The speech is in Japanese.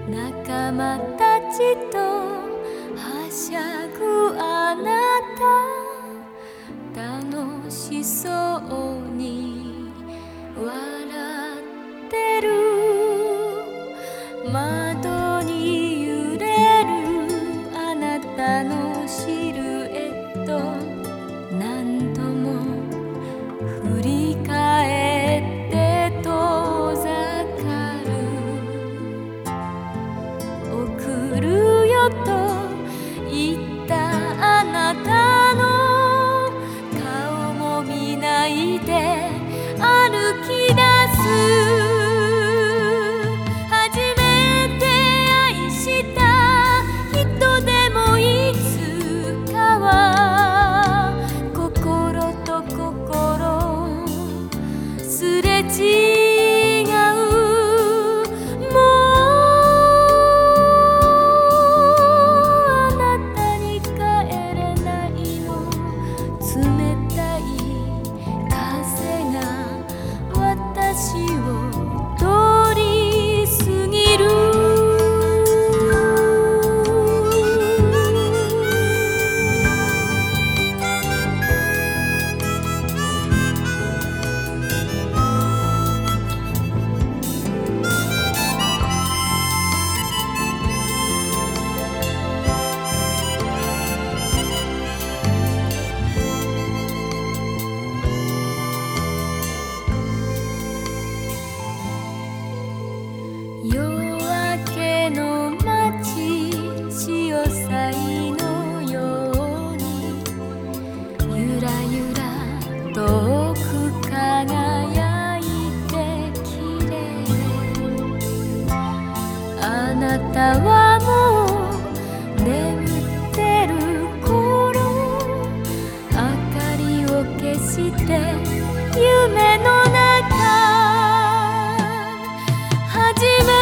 仲間たちとはしゃぐあなた、楽しそうに笑ってる。窓に揺れるあなたのシルエット、何度も振り返って遠ざかる。送るよと言ったあなたの顔も見ないで歩き出す。違う、もうあなたに帰れないの。冷たい風が私を通り過ぎる。夜明けの街、潮騒のようにゆらゆら遠く輝いてきれい。あなたはもう眠ってる頃、明かりを消して夢の中、初め